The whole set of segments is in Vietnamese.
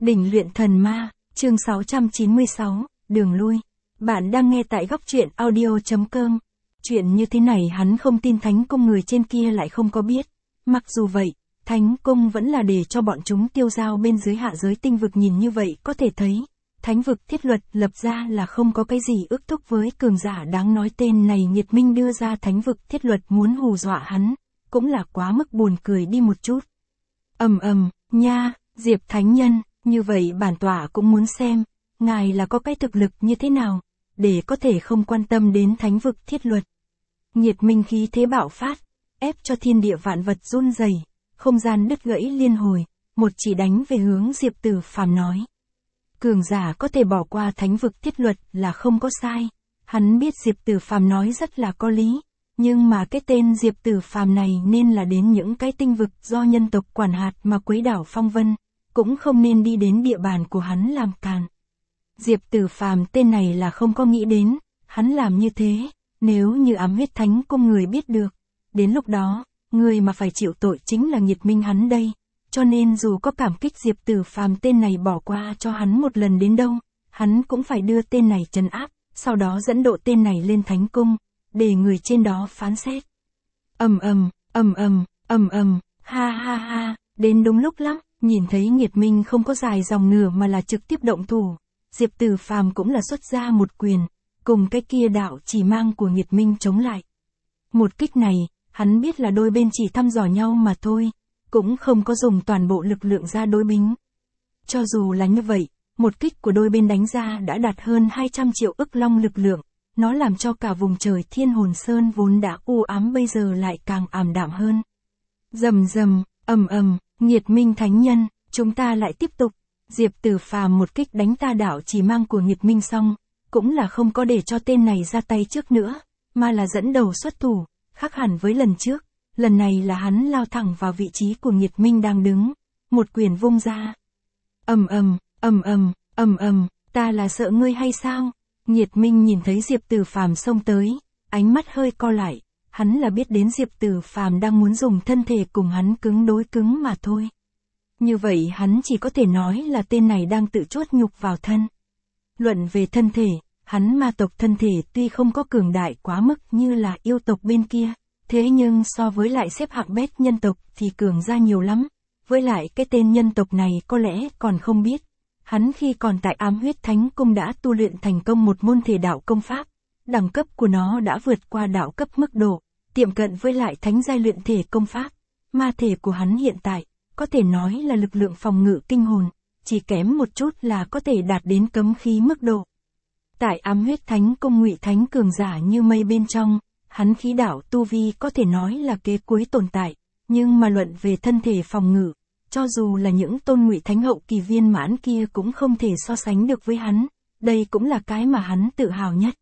Đỉnh luyện thần ma, chương 696, đường lui. Bạn đang nghe tại góc truyện audio.com. Chuyện như thế này hắn không tin Thánh Cung người trên kia lại không có biết. Mặc dù vậy, Thánh Cung vẫn là để cho bọn chúng tiêu dao bên dưới hạ giới tinh vực, nhìn như vậy có thể thấy. Thánh vực thiết luật lập ra là không có cái gì ước thúc với cường giả đáng nói. Tên này Nhiệt Minh đưa ra thánh vực thiết luật muốn hù dọa hắn, cũng là quá mức buồn cười đi một chút. Nha, Diệp Thánh Nhân, như vậy bản tọa cũng muốn xem, ngài là có cái thực lực như thế nào, để có thể không quan tâm đến thánh vực thiết luật. Nhiệt Minh khí thế bạo phát, ép cho thiên địa vạn vật run rẩy, không gian đứt gãy liên hồi, một chỉ đánh về hướng Diệp Tử Phàm nói. Cường giả có thể bỏ qua thánh vực thiết luật là không có sai, hắn biết Diệp Tử Phàm nói rất là có lý, nhưng mà cái tên Diệp Tử Phàm này nên là đến những cái tinh vực do nhân tộc quản hạt mà quấy đảo phong vân, cũng không nên đi đến địa bàn của hắn làm càn. Diệp Tử Phàm tên này là không có nghĩ đến, hắn làm như thế, nếu như Ám Huyết Thánh Cung người biết được, đến lúc đó, người mà phải chịu tội chính là Nhiệt Minh hắn đây, cho nên dù có cảm kích Diệp Tử Phàm tên này bỏ qua cho hắn một lần đến đâu, hắn cũng phải đưa tên này trấn áp, sau đó dẫn độ tên này lên Thánh Cung, để người trên đó phán xét. Ha ha ha, đến đúng lúc lắm, nhìn thấy Nhiệt Minh không có dài dòng nửa mà là trực tiếp động thủ, Diệp Tử Phàm cũng là xuất ra một quyền, cùng cái kia đạo chỉ mang của Nhiệt Minh chống lại. Một kích này, hắn biết là đôi bên chỉ thăm dò nhau mà thôi, cũng không có dùng toàn bộ lực lượng ra đối bính. Cho dù là như vậy, một kích của đôi bên đánh ra đã đạt hơn 200 triệu ức long lực lượng, nó làm cho cả vùng trời Thiên Hồn Sơn vốn đã u ám bây giờ lại càng ảm đạm hơn. Nhiệt Minh Thánh Nhân, chúng ta lại tiếp tục. Diệp Tử Phàm một kích đánh ta đạo chỉ mang của Nhiệt Minh xong, cũng là không có để cho tên này ra tay trước nữa, mà là dẫn đầu xuất thủ, khác hẳn với lần trước. Lần này là hắn lao thẳng vào vị trí của Nhiệt Minh đang đứng, một quyền vung ra. Ta là sợ ngươi hay sao? Nhiệt Minh nhìn thấy Diệp Tử Phàm xông tới, ánh mắt hơi co lại, hắn là biết đến Diệp Tử Phàm đang muốn dùng thân thể cùng hắn cứng đối cứng mà thôi. Như vậy hắn chỉ có thể nói là tên này đang tự chuốt nhục vào thân. Luận về thân thể, hắn ma tộc thân thể tuy không có cường đại quá mức như là yêu tộc bên kia, thế nhưng so với lại xếp hạng bét nhân tộc thì cường ra nhiều lắm. Với lại cái tên nhân tộc này có lẽ còn không biết, hắn khi còn tại Ám Huyết Thánh Cung đã tu luyện thành công một môn thể đạo công pháp, đẳng cấp của nó đã vượt qua đạo cấp mức độ, tiệm cận với lại thánh giai luyện thể công pháp. Ma thể của hắn hiện tại, có thể nói là lực lượng phòng ngự kinh hồn, chỉ kém một chút là có thể đạt đến cấm khí mức độ. Tại Ám Huyết Thánh Cung Ngụy Thánh cường giả như mây bên trong, hắn khí đạo tu vi có thể nói là kế cuối tồn tại, nhưng mà luận về thân thể phòng ngự, cho dù là những tôn Ngụy Thánh hậu kỳ viên mãn kia cũng không thể so sánh được với hắn, đây cũng là cái mà hắn tự hào nhất.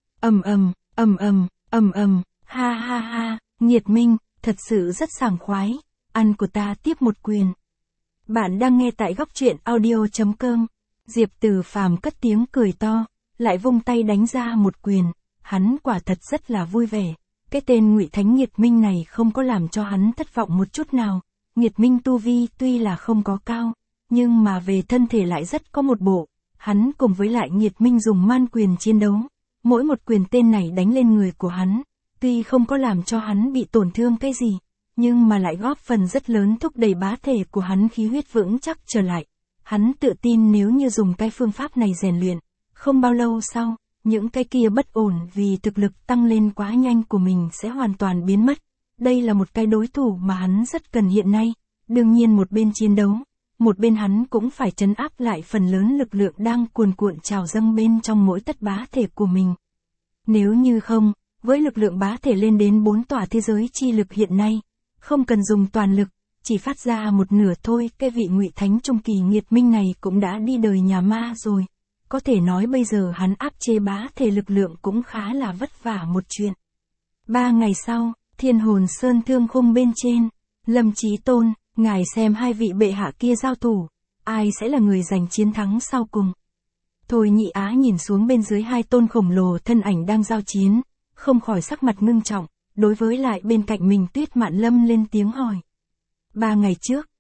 Ha ha ha, Nhiệt Minh, thật sự rất sảng khoái, ăn của ta tiếp một quyền. Bạn đang nghe tại góc truyện audio.com. Diệp Tử Phàm cất tiếng cười to, lại vung tay đánh ra một quyền, hắn quả thật rất là vui vẻ. Cái tên Ngụy Thánh Nhiệt Minh này không có làm cho hắn thất vọng một chút nào. Nhiệt Minh tu vi tuy là không có cao, nhưng mà về thân thể lại rất có một bộ. Hắn cùng với lại Nhiệt Minh dùng man quyền chiến đấu, mỗi một quyền tên này đánh lên người của hắn, tuy không có làm cho hắn bị tổn thương cái gì, nhưng mà lại góp phần rất lớn thúc đẩy bá thể của hắn khí huyết vững chắc trở lại. Hắn tự tin nếu như dùng cái phương pháp này rèn luyện, không bao lâu sau, những cái kia bất ổn vì thực lực tăng lên quá nhanh của mình sẽ hoàn toàn biến mất. Đây là một cái đối thủ mà hắn rất cần hiện nay. Đương nhiên một bên chiến đấu, một bên hắn cũng phải trấn áp lại phần lớn lực lượng đang cuồn cuộn trào dâng bên trong mỗi tất bá thể của mình. Nếu như không, với lực lượng bá thể lên đến 4 tòa thế giới chi lực hiện nay, không cần dùng toàn lực, chỉ phát ra một nửa thôi, cái vị Ngụy Thánh trung kỳ Nhiệt Minh này cũng đã đi đời nhà ma rồi. Có thể nói bây giờ hắn áp chế bá thể lực lượng cũng khá là vất vả một chuyện. 3 ngày sau, Thiên Hồn Sơn Thương Khung bên trên, Lâm Chí Tôn, ngài xem hai vị bệ hạ kia giao thủ, ai sẽ là người giành chiến thắng sau cùng. Thôi Nhị Á nhìn xuống bên dưới hai tôn khổng lồ thân ảnh đang giao chiến, không khỏi sắc mặt ngưng trọng, đối với lại bên cạnh mình Tuyết Mạn Lâm lên tiếng hỏi. 3 ngày trước,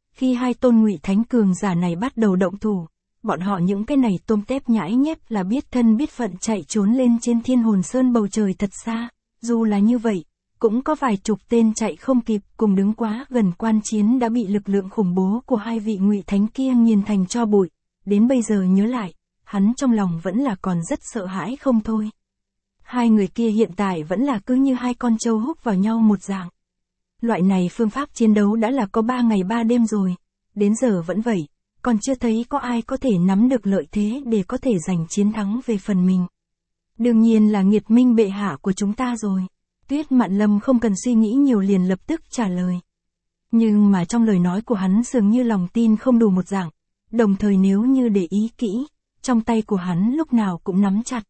khi hai tôn Ngụy Thánh cường giả này bắt đầu động thủ, bọn họ những cái này tôm tép nhãi nhép là biết thân biết phận chạy trốn lên trên Thiên Hồn Sơn bầu trời thật xa, dù là như vậy, cũng có vài chục tên chạy không kịp, cùng đứng quá gần quan chiến đã bị lực lượng khủng bố của hai vị Ngụy Thánh kia nghiền thành tro bụi, đến bây giờ nhớ lại, hắn trong lòng vẫn là còn rất sợ hãi không thôi. Hai người kia hiện tại vẫn là cứ như hai con trâu húc vào nhau một dạng. Loại này phương pháp chiến đấu đã là có 3 ngày 3 đêm rồi, đến giờ vẫn vậy, còn chưa thấy có ai có thể nắm được lợi thế để có thể giành chiến thắng về phần mình. Đương nhiên là Nghiệt Minh bệ hạ của chúng ta rồi. Tuyết Mạn Lâm không cần suy nghĩ nhiều liền lập tức trả lời. Nhưng mà trong lời nói của hắn dường như lòng tin không đủ một dạng, đồng thời nếu như để ý kỹ, trong tay của hắn lúc nào cũng nắm chặt.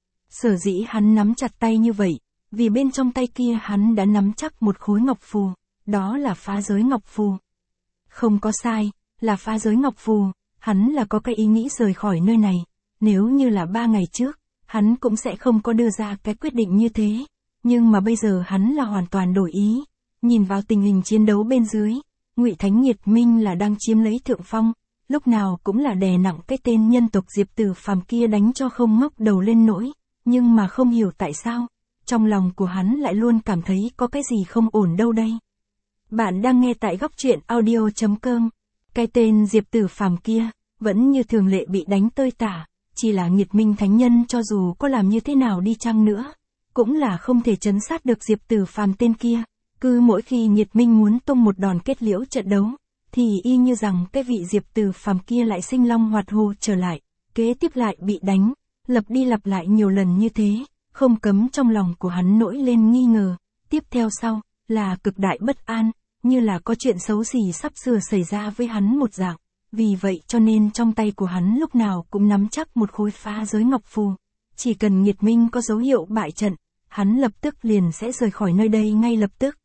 Sở dĩ hắn nắm chặt tay như vậy, vì bên trong tay kia hắn đã nắm chắc một khối ngọc phù, đó là phá giới ngọc phù. Không có sai, là phá giới ngọc phù, hắn là có cái ý nghĩ rời khỏi nơi này, nếu như là 3 ngày trước, hắn cũng sẽ không có đưa ra cái quyết định như thế, nhưng mà bây giờ hắn là hoàn toàn đổi ý, nhìn vào tình hình chiến đấu bên dưới, Ngụy Thánh Nghiệt Minh là đang chiếm lấy thượng phong, lúc nào cũng là đè nặng cái tên nhân tộc Diệp Tử Phàm kia đánh cho không ngóc đầu lên nỗi, nhưng mà không hiểu tại sao, trong lòng của hắn lại luôn cảm thấy có cái gì không ổn đâu đây. Bạn đang nghe tại góc truyện audio.com. Cái tên Diệp Tử Phàm kia, vẫn như thường lệ bị đánh tơi tả, chỉ là Nghiệt Minh Thánh Nhân cho dù có làm như thế nào đi chăng nữa, cũng là không thể trấn sát được Diệp Tử Phàm tên kia, cứ mỗi khi Nghiệt Minh muốn tung một đòn kết liễu trận đấu, thì y như rằng cái vị Diệp Tử Phàm kia lại sinh long hoạt hổ trở lại, kế tiếp lại bị đánh, lặp đi lặp lại nhiều lần như thế, không cấm trong lòng của hắn nổi lên nghi ngờ, tiếp theo sau, là cực đại bất an, như là có chuyện xấu gì sắp sửa xảy ra với hắn một dạng, vì vậy cho nên trong tay của hắn lúc nào cũng nắm chắc một khối phá giới ngọc phù, chỉ cần Nghiệt Minh có dấu hiệu bại trận, hắn lập tức liền sẽ rời khỏi nơi đây ngay lập tức.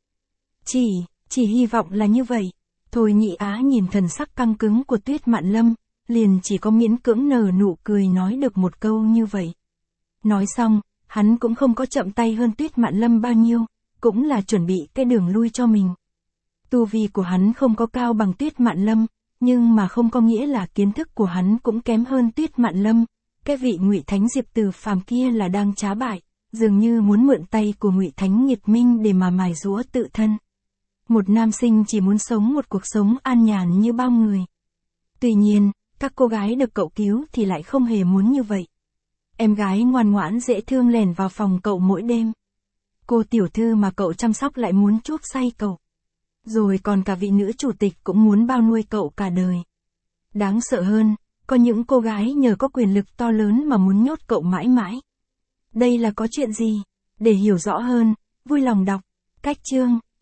Chỉ hy vọng là như vậy. Thôi Nhị Á nhìn thần sắc căng cứng của Tuyết Mạn Lâm, liền chỉ có miễn cưỡng nở nụ cười nói được một câu như vậy. Nói xong, hắn cũng không có chậm tay hơn Tuyết Mạn Lâm bao nhiêu, cũng là chuẩn bị cái đường lui cho mình. Tu vi của hắn không có cao bằng Tuyết Mạn Lâm, nhưng mà không có nghĩa là kiến thức của hắn cũng kém hơn Tuyết Mạn Lâm. Cái vị Ngụy Thánh Diệp Tử Phàm kia là đang trá bại, dường như muốn mượn tay của Ngụy Thánh Nghiệt Minh để mà mài giũa tự thân. Một nam sinh chỉ muốn sống một cuộc sống an nhàn như bao người. Tuy nhiên, các cô gái được cậu cứu thì lại không hề muốn như vậy. Em gái ngoan ngoãn dễ thương lẻn vào phòng cậu mỗi đêm. Cô tiểu thư mà cậu chăm sóc lại muốn chuốc say cậu. Rồi còn cả vị nữ chủ tịch cũng muốn bao nuôi cậu cả đời. Đáng sợ hơn, có những cô gái nhờ có quyền lực to lớn mà muốn nhốt cậu mãi mãi. Đây là có chuyện gì? Để hiểu rõ hơn, vui lòng đọc. Cách chương